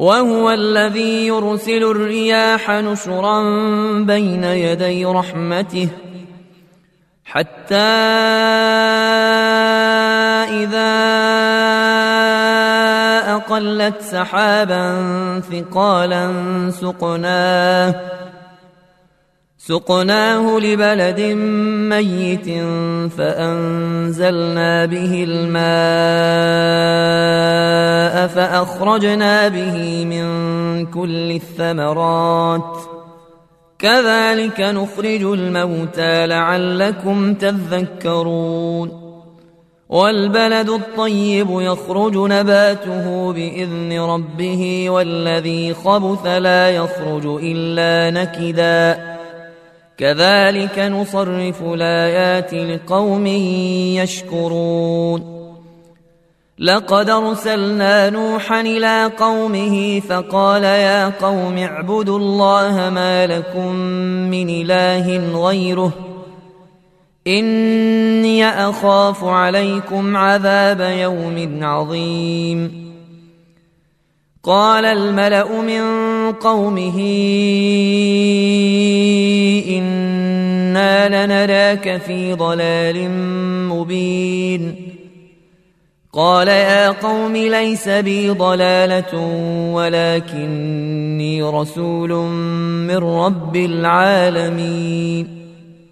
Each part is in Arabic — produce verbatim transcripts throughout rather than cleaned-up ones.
وهو الذي يرسل الرياح نشرا بين يدي رحمته حتى إذا أقلت سحابا ثقالا سقناه سقناه لبلد ميت فأنزلنا به الماء فأخرجنا به من كل الثمرات كذلك نخرج الموتى لعلكم تذكرون والبلد الطيب يخرج نباته بإذن ربه والذي خبث لا يخرج إلا نكدا كذلك نصرف الآيات لقوم يشكرون لقد أرسلنا نوحا إلى قومه فقال يا قوم اعبدوا الله ما لكم من إله غيره إني أخاف عليكم عذاب يوم عظيم قال الملأ من قومه إنا لنراك في ضلال مبين قال يا قوم ليس بي ضلالة ولكني رسول من رب العالمين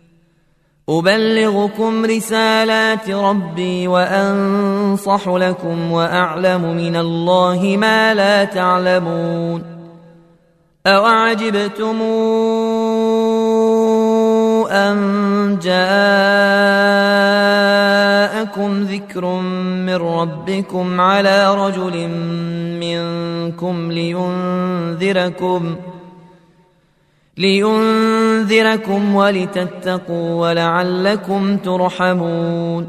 أبلغكم رسالات ربي وأنصح لكم وأعلم من الله ما لا تعلمون أوعجبتم أن جاءكم ذكر من ربكم على رجل منكم لينذركم لينذركم ولتتقوا ولعلكم ترحمون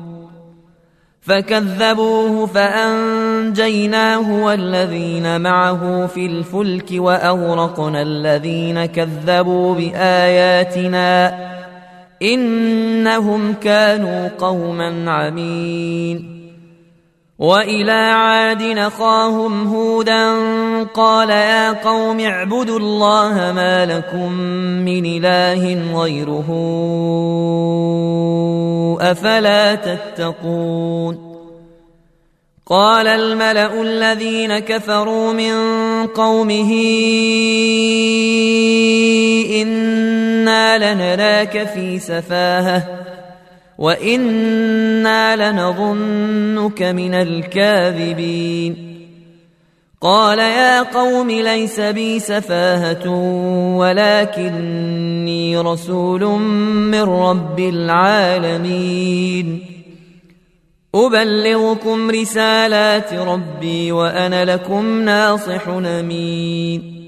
فكذبوه فأنجيناه والذين معه في الفلك وأغرقنا الذين كذبوا بآياتنا إنهم كانوا قوما عمين وإلى عاد أخاهم هودا قال يا قوم اعبدوا الله ما لكم من إله غيره أفلا تتقون قال الملأ الذين كفروا من قومه إنا لنراك في سفاهة وإنا لنظنك من الكاذبين قال يا قوم ليس بي سفاهة ولكني رسول من رب العالمين أبلغكم رسالات ربي وأنا لكم ناصح أمين